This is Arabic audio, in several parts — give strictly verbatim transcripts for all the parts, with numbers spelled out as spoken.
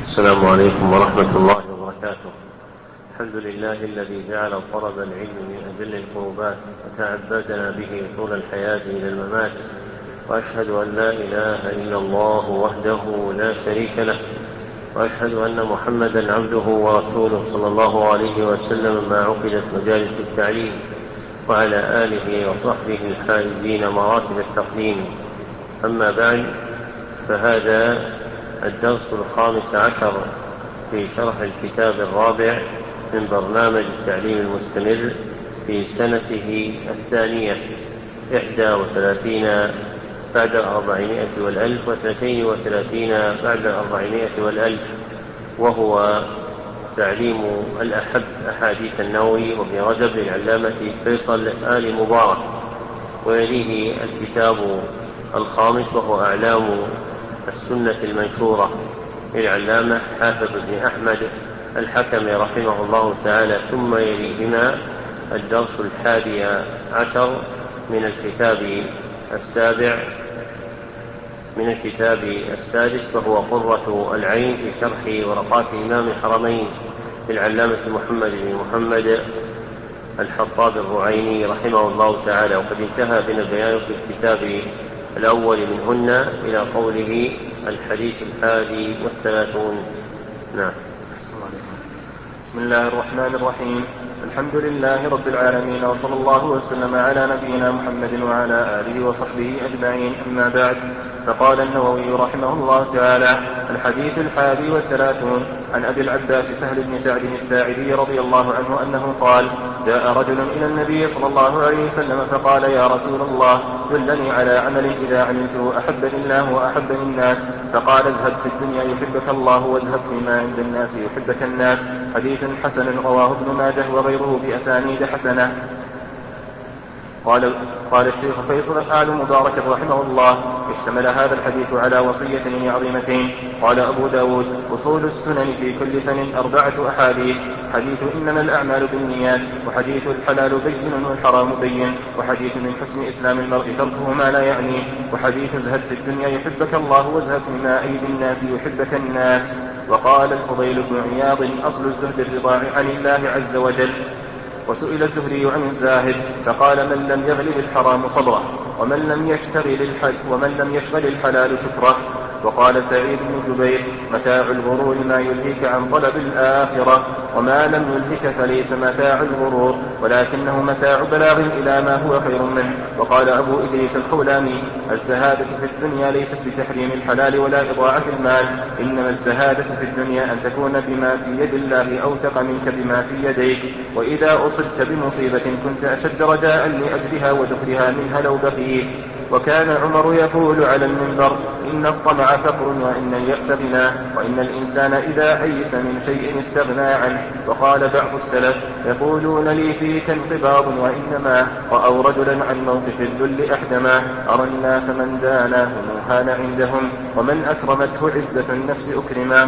السلام عليكم ورحمة الله وبركاته. الحمد لله الذي جعل طلب العلم من أجل القربات وتعبدنا به طول الحياة إلى الممات، وأشهد أن لا إله إلا الله وحده لا شريك له، وأشهد أن محمدا عبده ورسوله صلى الله عليه وسلم ما عقدت مجالس التعليم، وعلى آله وصحبه الحائزين مراتب التقديم. أما بعد، فهذا الدرس الخامس عشر في شرح الكتاب الرابع من برنامج التعليم المستمر في سنته الثانية إحدى وثلاثين بعد الأربعمائة والألف وثلاثين وثلاثين بعد الأربعمائة والألف، وهو تعليم الأحب أحاديث النووي وابن رجب للعلامة فيصل آل مبارك. ويليه الكتاب الخامس وهو أعلام السنة المنشورة للعلامة حافظ بن أحمد الحكمي رحمه الله تعالى. ثم يليهما الدرس الحادي عشر من الكتاب السابع من الكتاب السادس وهو قرة العين في شرح ورقات إمام الحرمين للعلامة محمد بن محمد الحطاب الرعيني رحمه الله تعالى. وقد انتهى بنا البيان في الكتاب الأول منهن إلى قوله الحديث الحادي والثلاثون. نعم. بسم الله الرحمن الرحيم. الحمد لله رب العالمين، وصلى الله وسلم على نبينا محمد وعلى آله وصحبه أجمعين. أما بعد، فقال النووي رحمه الله تعالى: الحديث الحادي والثلاثون عن أبي العباس سهل بن سعد الساعدي رضي الله عنه أنه قال: جاء رجل إلى النبي صلى الله عليه وسلم فقال: يا رسول الله، دلني على عمل إذا عملته أحبني الله وأحبني الناس. فقال: ازهد في الدنيا يحبك الله، وازهد فيما عند الناس يحبك الناس. حديث حسن رواه ابن ماجه وغيره بأسانيد حسنة. قال, قال الشيخ فيصل آل مبارك رحمه الله: اشتمل هذا الحديث على وصيتين عظيمتين. قال أبو داود: أصول السنن في كل فن أربعة أحاديث: حديث إنما الأعمال بالنيات، وحديث الحلال بين والحرام بين، وحديث من حسن إسلام المرء تركه ما لا يعنيه، وحديث ازهد في الدنيا يحبك الله، وازهد فيما أيدي الناس يحبك الناس. وقال الفضيل بن عياض: أصل الزهد الرضا عن الله عز وجل. وسئل الزهري عن الزاهد فقال: من لم يغلب الحرام صبره، ومن لم يشتغل الحل ومن لم يشغل الحلال شكره. وقال سعيد بن جبير: متاع الغرور ما يلهيك عن طلب الآخرة، وما لم يلهك فليس متاع الغرور، ولكنه متاع بلاغ إلى ما هو خير منه. وقال أبو إدريس الخولاني: الزهادة في الدنيا ليست بتحريم الحلال ولا إضاعة المال، إنما الزهادة في الدنيا أن تكون بما في يد الله أوثق منك بما في يديك، وإذا أصبت بمصيبة كنت أشد رجاء لأجلها ودخلها منها لو بقيت. وكان عمر يقول على المنبر: إن الطمع فقر، وإن اليأس غنى، وإن الإنسان إذا أيس من شيء استغنى عنه. وقال بعض السلف: يقولون لي فيك انقباض، وإنما رأوا رجلا عن موقف الذل أحدما. أرى الناس من داناه هان عندهم، ومن أكرمته عزة النفس أكرما.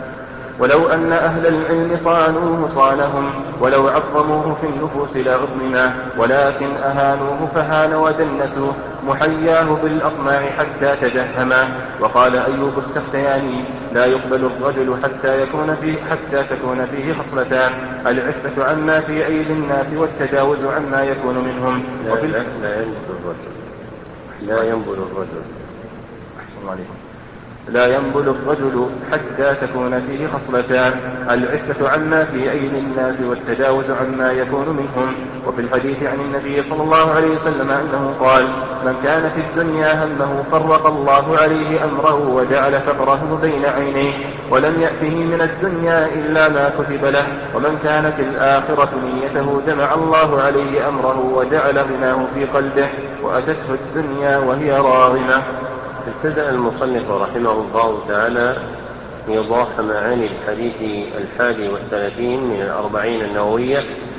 ولو أن أهل العلم صانوه صانهم، ولو عظموه في النفوس لعظمنا، ولكن أهانوه فهان ودنسوه، محياه بالأطماع حتى تجهما. وقال أيوب السختياني: لا يقبل الرجل حتى يكون فيه حتى تكون فيه خصلتان: العفة عما في أيدي الناس، والتجاوز عما يكون منهم. لا, لا, لا ينبل الرجل لا ينبل الرجل أحسن عليكم لا ينبل الرجل حتى تكون فيه خصلتان: العفة عما في أيدي الناس، والتجاوز عما يكون منهم. وفي الحديث عن النبي صلى الله عليه وسلم أنه قال: من كان في الدنيا همه فرق الله عليه أمره، وجعل فقره بين عينيه، ولم يأته من الدنيا إلا ما كتب له. ومن كانت الآخرة نيته جمع الله عليه أمره، وجعل غناه في قلبه، وأتته الدنيا وهي راغمة. ابتدأ المصنف رحمه الله تعالى إيضاح معاني الحديث الحادي والثلاثين من الأربعين النووية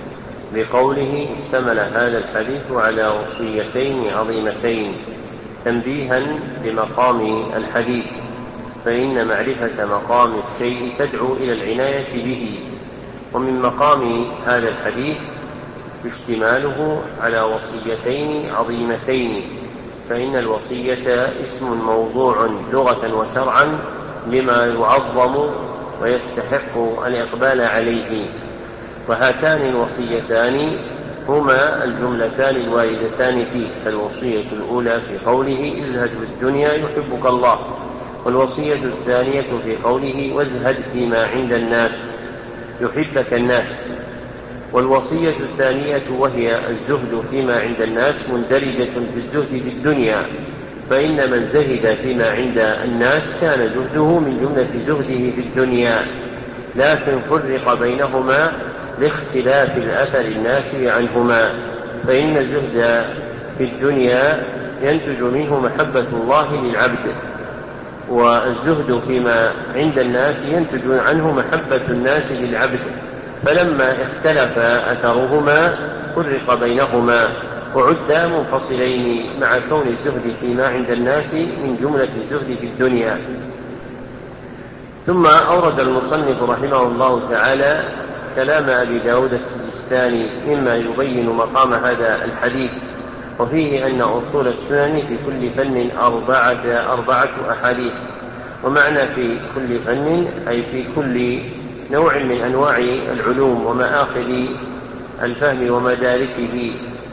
بقوله: اشتمل هذا الحديث على وصيتين عظيمتين، تنبيها بمقام الحديث، فإن معرفة مقام الشيء تدعو إلى العناية به. ومن مقام هذا الحديث اشتماله على وصيتين عظيمتين، فإن الوصية اسم موضوع لغة وشرعا لما يعظم ويستحق الإقبال عليه. وهاتان الوصيتان هما الجملتان الواردتان فيه. الوصية الأولى في قوله ازهد في الدنيا يحبك الله، والوصية الثانية في قوله وازهد فيما عند الناس يحبك الناس. والوصية الثانية وهي الزهد فيما عند الناس مندرجة في الزهد في الدنيا، فإن من زهد فيما عند الناس كان زهده من جملة زهده في الدنيا، لكن فرق بينهما لاختلاف الأثر الناشئ عنهما. فإن الزهد في الدنيا ينتج منه محبة الله للعبد، والزهد فيما عند الناس ينتج عنه محبة الناس للعبد، فلما اختلف أثرهما فرق بينهما وعدا منفصلين، مع كون الزهد فيما عند الناس من جملة الزهد في الدنيا. ثم أورد المصنف رحمه الله تعالى كلام أبي داود السجستاني مما يبين مقام هذا الحديث، وفيه أن أصول السنن في كل فن أربعة, أربعة أحاديث. ومعنى في كل فن أي في كل نوع من أنواع العلوم ومآخذ الفهم ومداركه.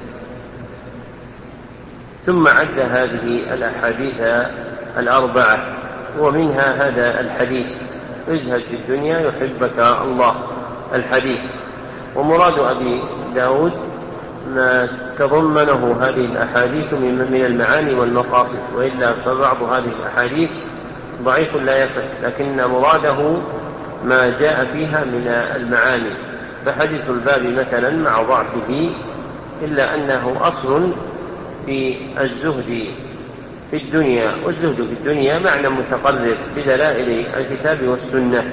ثم عد هذه الأحاديث الأربعة، ومنها هذا الحديث ازهد في الدنيا يحبك الله الحديث. ومراد أبي داود ما تضمنه هذه الأحاديث من المعاني والمقاصد، وإلا فبعض هذه الأحاديث ضعيف لا يصح، لكن مراده ما جاء فيها من المعاني. فحديث الباب مثلا مع ضعفه إلا أنه أصل في الزهد في الدنيا، والزهد في الدنيا معنى متقرر بدلائل الكتاب والسنة.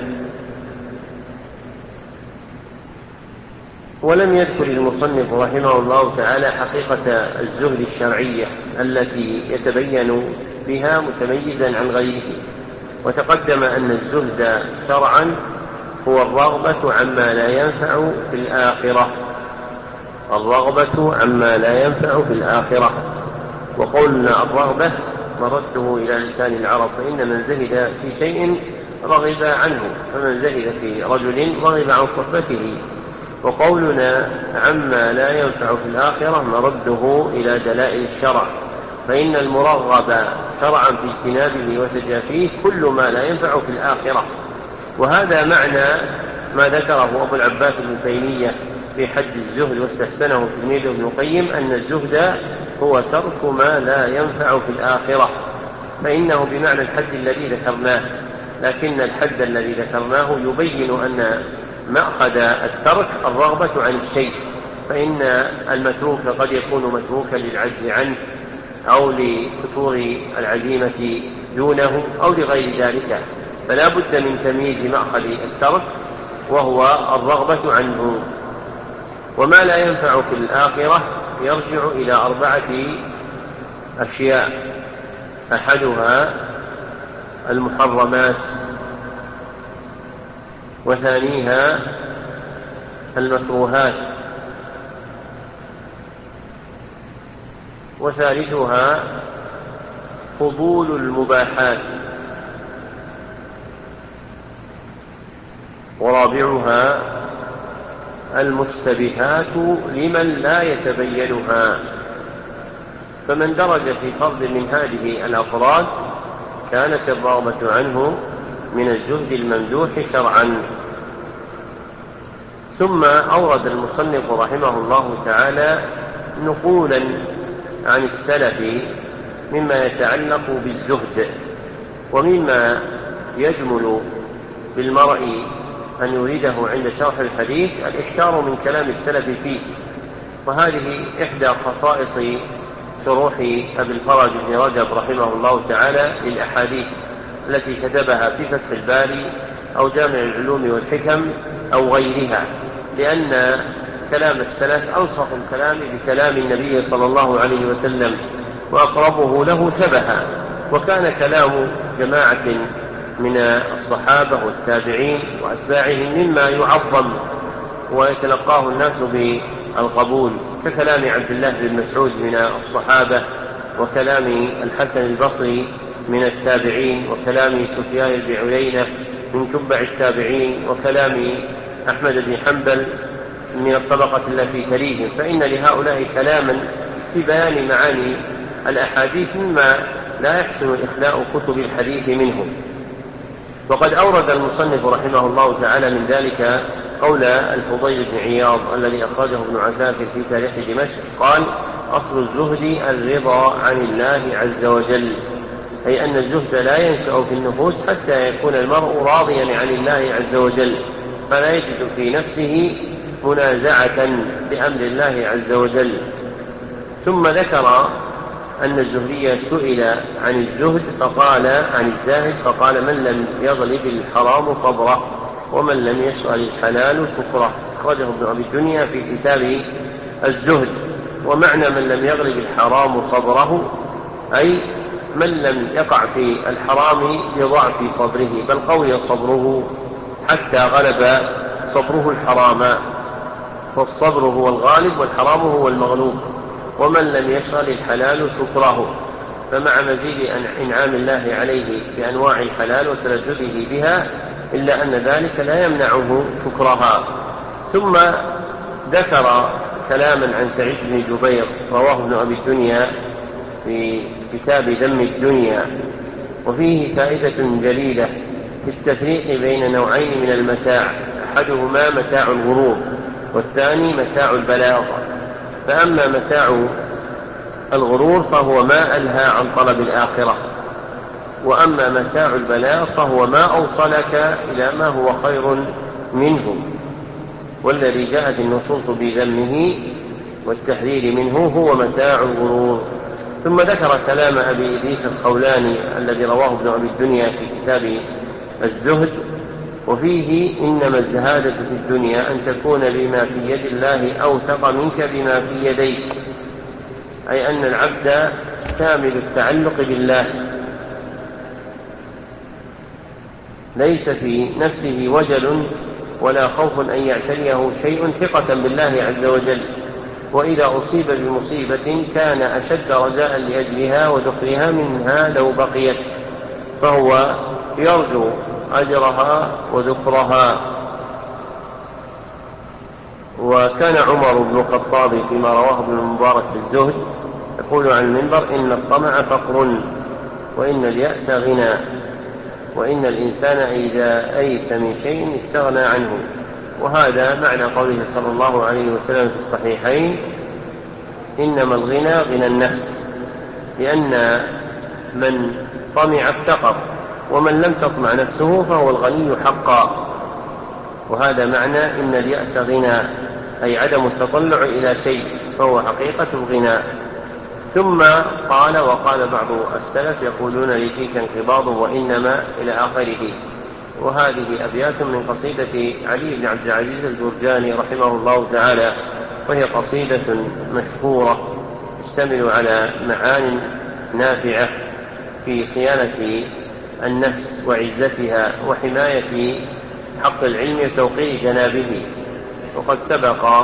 ولم يذكر المصنف رحمه الله تعالى حقيقة الزهد الشرعية التي يتبين بها متميزا عن غيره. وتقدم أن الزهد شرعا هو الرغبة عما لا ينفع في الآخرة، الرغبة عما لا ينفع في الآخرة. وقولنا الرغبة مرده إلى لسان العرب، فإن من زهد في شيء رغب عنه، فمن زهد في رجل رغب عن صحبته. وقولنا عما لا ينفع في الآخرة مرده إلى دلائل الشرع، فإن المرغب شرعا في اجتنابه وتجافيه كل ما لا ينفع في الآخرة. وهذا معنى ما ذكره أبو العباس ابن تيمية في حد الزهد واستحسنه تلميذه ابن القيم، أن الزهد هو ترك ما لا ينفع في الآخرة، فإنه بمعنى الحد الذي ذكرناه، لكن الحد الذي ذكرناه يبين أن مأخذ الترك الرغبة عن الشيء، فإن المتروك قد يكون متروكا للعجز عنه أو لفتور العزيمة دونه أو لغير ذلك، فلا بد من تمييز مأخذ الترك وهو الرغبة عنه. وما لا ينفع في الآخرة يرجع إلى أربعة أشياء: أحدها المحرمات، وثانيها المكروهات، وثالثها فضول المباحات، ورابعها المشتبهات لمن لا يتبينها. فمن درج في فرد من هذه الأفراد كانت الرغبة عنه من الزهد الممدوح شرعا. ثم أورد المصنف رحمه الله تعالى نقولا عن السلف مما يتعلق بالزهد، ومما يجمل بالمرء أن يريده عند شرح الحديث الإكثار من كلام السلف فيه. وهذه إحدى خصائص شروح أبي الفرج بن رجب رحمه الله تعالى للأحاديث التي كتبها في فتح الباري أو جامع العلوم والحكم أو غيرها، لأن كلام السلف ألصق الكلام بكلام النبي صلى الله عليه وسلم وأقربه له شبها. وكان كلام جماعة من الصحابة والتابعين وأتباعهم مما يعظم ويتلقاه الناس بالقبول، ككلام عبد الله بن مسعود من الصحابة، وكلام الحسن البصري من التابعين، وكلام سفيان بن عيينة من تبع التابعين وكلام أحمد بن حنبل من الطبقة التي تليهم، فإن لهؤلاء كلاما في بيان معاني الأحاديث مما لا يحسن إخلاء كتب الحديث منه. وقد أورد المصنف رحمه الله تعالى من ذلك قول الفضيل بن عياض الذي أخرجه ابن عساكر في تاريخ دمشق قال: أصل الزهد الرضا عن الله عز وجل، أي أن الزهد لا ينشأ في النفوس حتى يكون المرء راضيا عن الله عز وجل، فلا يجد في نفسه منازعة بأمر الله عز وجل. ثم ذكر أن الزهري سئل عن الزهد فقال عن الزاهد فقال: من لم يغلب الحرام صبره، ومن لم يشغل الحلال شكره. أخرجه ابن أبي الدنيا في كتاب الزهد. ومعنى من لم يغلب الحرام صبره أي من لم يقع في الحرام بضعف صبره، بل قوي صبره حتى غلب صبره الحرام، فالصبر هو الغالب والحرام هو المغلوب. ومن لم يشغل الحلال شكره، فمع مزيد إنعام الله عليه بأنواع الحلال وتلذذه بها إلا أن ذلك لا يمنعه شكرها. ثم ذكر كلاما عن سعيد بن جبير رواه ابن أبي الدنيا في كتاب ذم الدنيا، وفيه فائدة جليلة في التفريق بين نوعين من المتاع: أحدهما متاع الغرور، والثاني متاع البلاغ. فأما متاع الغرور فهو ما ألهى عن طلب الآخرة، وأما متاع البلاغ فهو ما أوصلك إلى ما هو خير منه، والذي جاءت النصوص بذمه والتحذير منه هو متاع الغرور. ثم ذكر كلام أبي إدريس الخولاني الذي رواه ابن أبي الدنيا في كتاب الزهد، وفيه: إنما الزهادة في الدنيا أن تكون بما في يد الله أوثق منك بما في يديك، أي أن العبد شامل التعلق بالله، ليس في نفسه وجل ولا خوف أن يعتريه شيء، ثقة بالله عز وجل. وإذا أصيب بمصيبة كان أشد رجاء لأجلها ودخلها منها لو بقيت، فهو يرجو أجرها وذخرها. وكان عمر بن الخطاب فيما رواه ابن المبارك في الزهد يقول عن المنبر: إن الطمع فقر، وإن اليأس غنى، وإن الإنسان إذا أيس من شيء استغنى عنه. وهذا معنى قوله صلى الله عليه وسلم في الصحيحين: إنما الغنى غنى النفس، لأن من طمع افتقر، ومن لم تطمع نفسه فهو الغني حقا. وهذا معنى إن اليأس غنى، أي عدم التطلع إلى شيء، فهو حقيقة الغنى. ثم قال: وقال بعض السلف يقولون لفيك انقباض وإنما إلى آخره. وهذه أبيات من قصيدة علي بن عبد العزيز الجرجاني رحمه الله تعالى، وهي قصيدة مشهورة تشتمل على معان نافعة في صيانة النفس وعزتها وحماية حق العلم وتوقيع جنابه، وقد سبق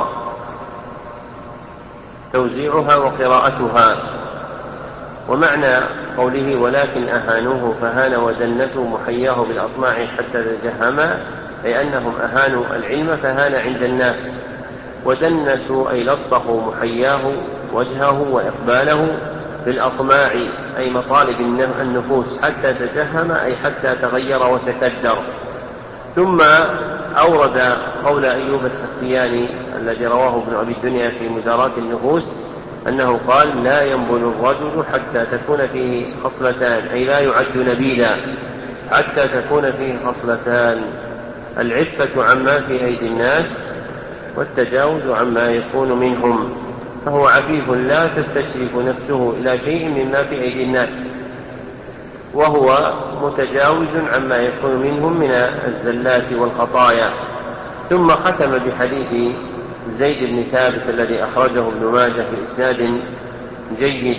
توزيعها وقراءتها. ومعنى قوله: ولكن أهانوه فهان ودنسوا محياه بالأطماع حتى تجهما، أي أنهم أهانوا العلم فهان عند الناس، ودنسوا أي لطخوا محياه وجهه وإقباله بالأطماع، أي مطالب النفوس، حتى تجهم أي حتى تغير وتكدر. ثم أورد قول أيوب السختياني الذي رواه ابن أبي الدنيا في مدارات النفوس أنه قال: لا ينبل الرجل حتى تكون فيه خصلتان، أي لا يعد نبيلا حتى تكون فيه خصلتان: العفة عما في أيدي الناس، والتجاوز عما يكون منهم. فهو عفيف لا تستشرف نفسه إلى شيء مما في أيدي الناس، وهو متجاوز عما يكون منهم من الزلات والخطايا. ثم ختم بحديث زيد بن ثابت الذي أخرجه ابن ماجه في إسناد جيد،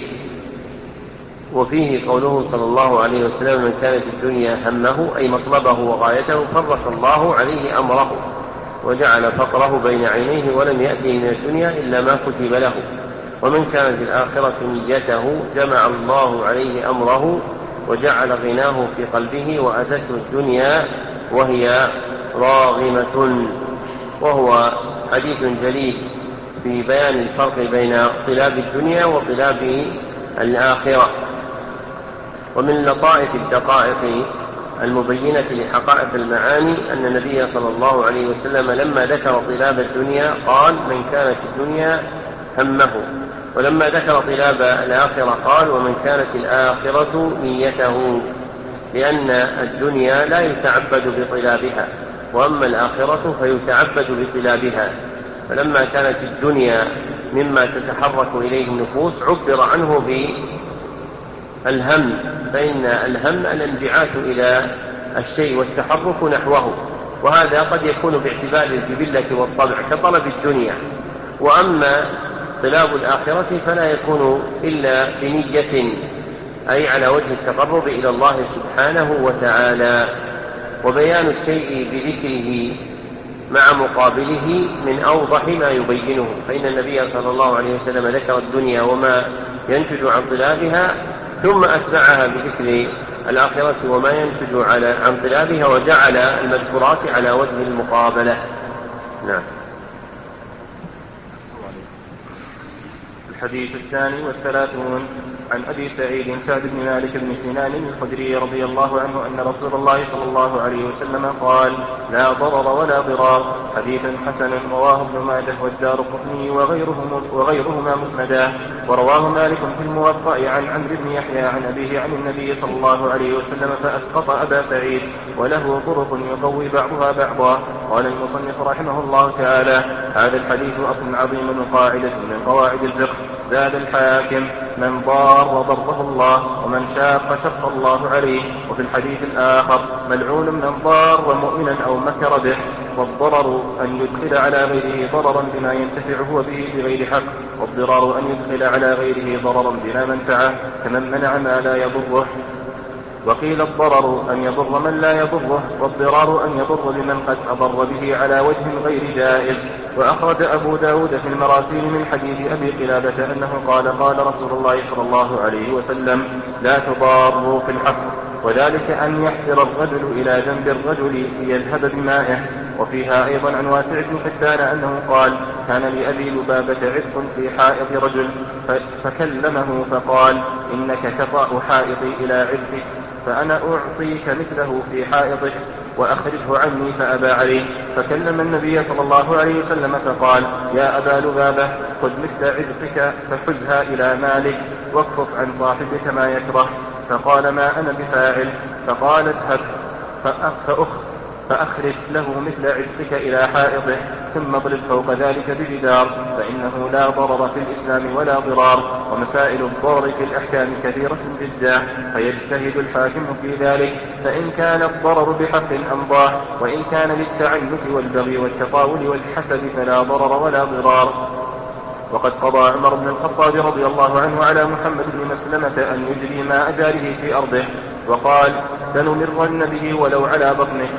وفيه قوله صلى الله عليه وسلم: من كانت الدنيا همه، أي مطلبه وغايته، فرس الله عليه أمره وجعل فقره بين عينيه، ولم يأتي من الدنيا إلا ما كتب له. ومن كانت الآخرة نيته جمع الله عليه أمره وجعل غناه في قلبه، وأتته الدنيا وهي راغمة. وهو حديث جليل في بيان الفرق بين طلاب الدنيا وطلاب الآخرة. ومن لطائف الدقائق المبينة لحقائق المعاني أن النبي صلى الله عليه وسلم لما ذكر طلاب الدنيا قال: من كانت الدنيا همه. ولما ذكر طلاب الآخرة قال: ومن كانت الآخرة نيته، لأن الدنيا لا يتعبد بطلابها، وأما الآخرة فيتعبد بطلابها. فلما كانت الدنيا مما تتحرك إليه النفوس عبر عنه بالهم، فإن الهم الانبعاث إلى الشيء والتحرك نحوه، وهذا قد يكون باعتبار الجبلة والطبع كطلب الدنيا. وأما طلاب الآخرة فلا يكون إلا بنية، أي على وجه التقرب إلى الله سبحانه وتعالى. وبيان الشيء بذكره مع مقابله من أوضح ما يبينه، فإن النبي صلى الله عليه وسلم ذكر الدنيا وما ينتج عن طلابها، ثم أتبعها بذكر الآخرة وما ينتج عن طلابها، وجعل المذكورات على وجه المقابلة. نعم. الحديث الثاني والثلاثون عن أبي سعيد سعد بن مالك بن سنان الخدري رضي الله عنه أن رسول الله صلى الله عليه وسلم قال: لا ضرر ولا ضرار. حديث حسن رواه ابن ماجه والدارقطني وغيرهما, وغيرهما مسندا. ورواه مالك في الموطأ عن عمرو بن يحيى عن أبيه عن النبي صلى الله عليه وسلم فأسقط أبا سعيد، وله طرق يقوي بعضها بعضا. قال المصنف رحمه الله تعالى: هذا الحديث أصل عظيم وقاعدة من قواعد الفقه. زاد الحاكم: من ضار ضره الله، ومن شاق شق الله عليه. وفي الحديث الآخر: ملعون من ضار مؤمنا أو مكر به. والضرر أن يدخل على غيره ضررا بما ينتفع هو به بغير حق، والضرار أن يدخل على غيره ضررا بلا منفعة كمن منع ما لا يضره. وقيل الضرر أن يضر من لا يضره، والضرار أن يضر بمن قد أضر به على وجه غير جائز. وأخرج أبو داود في المراسيل من حديث أبي قلابة أنه قال: قال رسول الله صلى الله عليه وسلم: لا تضاروا في الحق. وذلك أن يحفر الرجل إلى جنب الرجل ليذهب بمائه. وفيها أيضا عن واسع بن حبان أنه قال: كان لأبي لبابة عتق في حائط رجل فكلمه فقال: إنك تطأ حائطي إلى عتقك، فأنا أعطيك مثله في حائطك وأخرجه عني، فأبى عليه. فكلم النبي صلى الله عليه وسلم فقال: يا أبا لبابة، خذ مثل عتقك فحزها إلى مالك، واكفف عن صاحبك ما يكره. فقال: ما أنا بفاعل. فقال: اذهب فأخ فأخرج له مثل عتقك إلى حائطه، ثم اضرب فوق ذلك بجدار، فإنه لا ضرر في الإسلام ولا ضرار. ومسائل الضرر في الأحكام كثيرة جدا، فيجتهد الحاكم في ذلك، فإن كان الضرر بحق أمضاه، وإن كان للتعنت والبغي والتطاول والحسد فلا ضرر ولا ضرار. وقد قضى عمر بن الخطاب رضي الله عنه على محمد بن مسلمة أن يجري ماء جاره في أرضه، وقال: لنمرن به ولو على بطنه.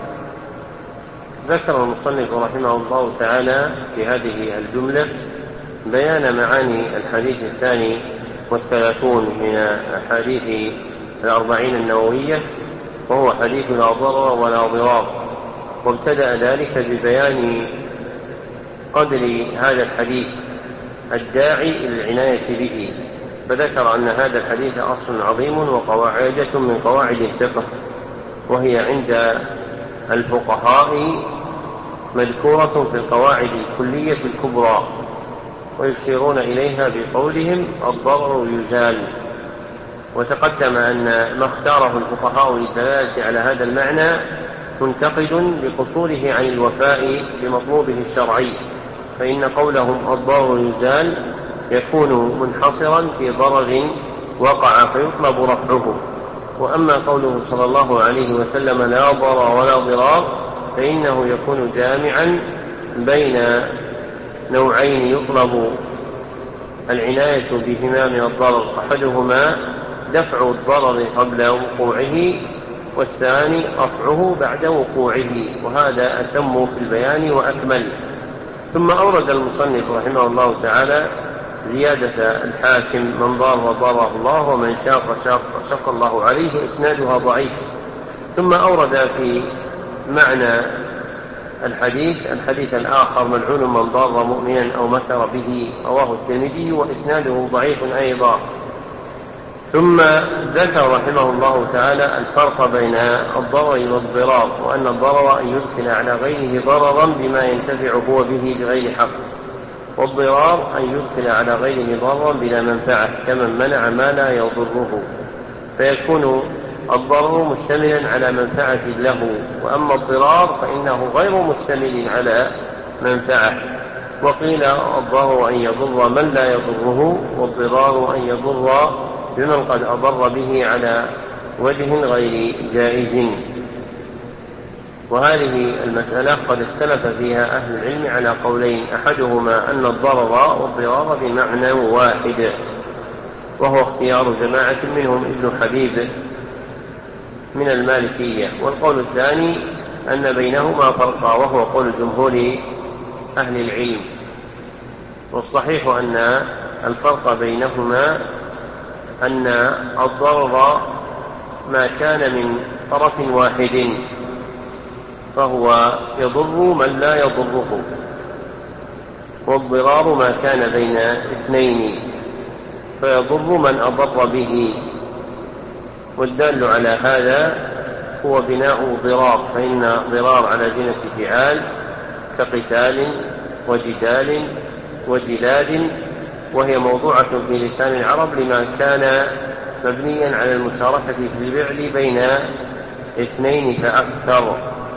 ذكر المصنف رحمه الله تعالى في هذه الجملة بيان معاني الحديث الثاني والثلاثون من أحاديث الأربعين النووية، وهو حديث لا ضرر ولا ضرار. وابتدأ ذلك ببيان قدر هذا الحديث الداعي إلى العناية به، فذكر أن هذا الحديث أصل عظيم وقواعد من قواعد الفقه، وهي عند الفقهاء مذكورة في القواعد الكلية الكبرى، ويشيرون إليها بقولهم: الضرر يزال. وتقدم أن ما اختاره الفقهاء للدلالة على هذا المعنى منتقد بقصوره عن الوفاء بمطلوبه الشرعي، فإن قولهم الضرر يزال يكون منحصرا في ضرر وقع فيطلب رفعه. وأما قوله صلى الله عليه وسلم: لا ضرر ولا ضرار، فإنه يكون جامعا بين نوعين يطلب العناية بهما من الضرر، أحدهما دفع الضرر قبل وقوعه، والثاني رفعه بعد وقوعه، وهذا أتم في البيان وأكمل. ثم أورد المصنف رحمه الله تعالى زيادة الحاكم: من ضار ضاره الله، ومن شاق شاق شق الله عليه، إسنادها ضعيف. ثم أورد في معنى الحديث الحديث الآخر ملعون من ضار مؤمنا أو مكر به، رواه الترمذي وإسناده ضعيف أيضا. ثم ذكر رحمه الله تعالى الفرق بين الضرر والضرار، وأن الضرر أن يدخل على غيره ضررا بما ينتفع هو به بغير حق، والضرار أن يدخل على غيره ضررا بلا منفعة كمن منع ما لا يضره، فيكون الضرر مشتملا على منفعة له، وأما الضرار فإنه غير مشتمل على منفعة. وقيل الضرر أن يضر من لا يضره، والضرار أن يضر بمن قد أضر به على وجه غير جائز. وهذه المسألة قد اختلف فيها أهل العلم على قولين، أحدهما أن الضرر والضرار بمعنى واحد، وهو اختيار جماعة منهم ابن حبيب من المالكية، والقول الثاني أن بينهما فرقا، وهو قول جمهور أهل العلم. والصحيح أن الفرق بينهما أن الضرر ما كان من طرف واحد فهو يضر من لا يضره، والضرار ما كان بين اثنين فيضر من أضر به. والدال على هذا هو بناء ضرار، فإن ضرار على جنة فعال كقتال وجدال وجلاد، وهي موضوعة في لسان العرب لما كان مبنيا على المشاركة في الفعل بين اثنين فأكثر.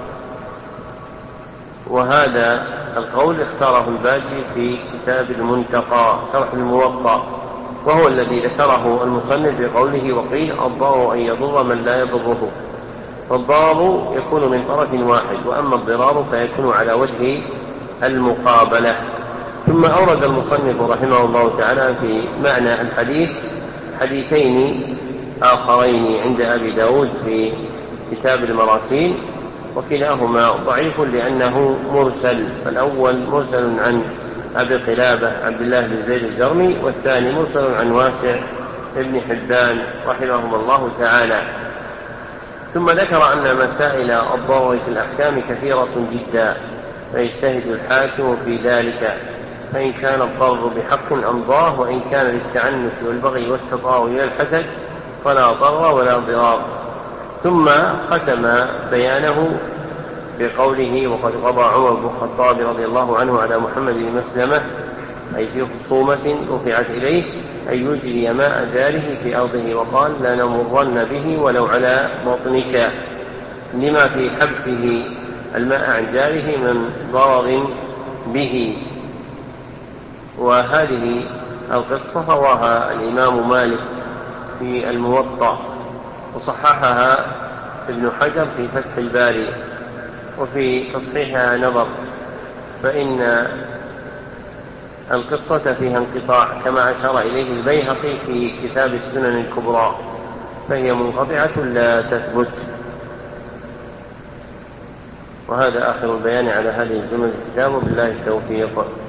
وهذا القول اختاره الباجي في كتاب المنتقى شرح الموطأ، وهو الذي ذكره المصنف بقوله وقيل الضرر أن يضر من لا يضره، فالضرر يكون من طرف واحد، وأما الضرار فيكون على وجه المقابلة. ثم أورد المصنف رحمه الله تعالى في معنى الحديث حديثين آخرين عند أبي داود في كتاب المراسيل، وكلاهما ضعيف لأنه مرسل، فالأول مرسل عن أبي قلابة عبد الله بن زيد الجرمي، والثاني مرسل عن واسع ابن حبان رحمهم الله تعالى. ثم ذكر أن مسائل الضرر في الأحكام كثيرة جدا، فيجتهد الحاكم في ذلك، فإن كان الضرر بحق أمضاه، وإن كان للتعنت والبغي والتطاول إلى الحسد فلا ضرر ولا ضرار. ثم ختم بيانه بقوله وقد قضى عمر بن الخطاب رضي الله عنه على محمد بن مسلمة، أي في خصومة رفعت إليه، أن يجري ماء جاره في أرضه، وقال لا نمرن به ولو على بطنك، لما في حبسه الماء عن جاره من ضرر به. وهذه القصة رواها الإمام مالك في الموطأ، وصححها ابن حجر في فتح الباري، وفي تصحيحها نظر، فإن القصة فيها انقطاع كما أشار إليه البيهقي في كتاب السنن الكبرى، فهي منقطعة لا تثبت. وهذا آخر البيان على هذه الجمل الكتاب، وبالله التوفيق.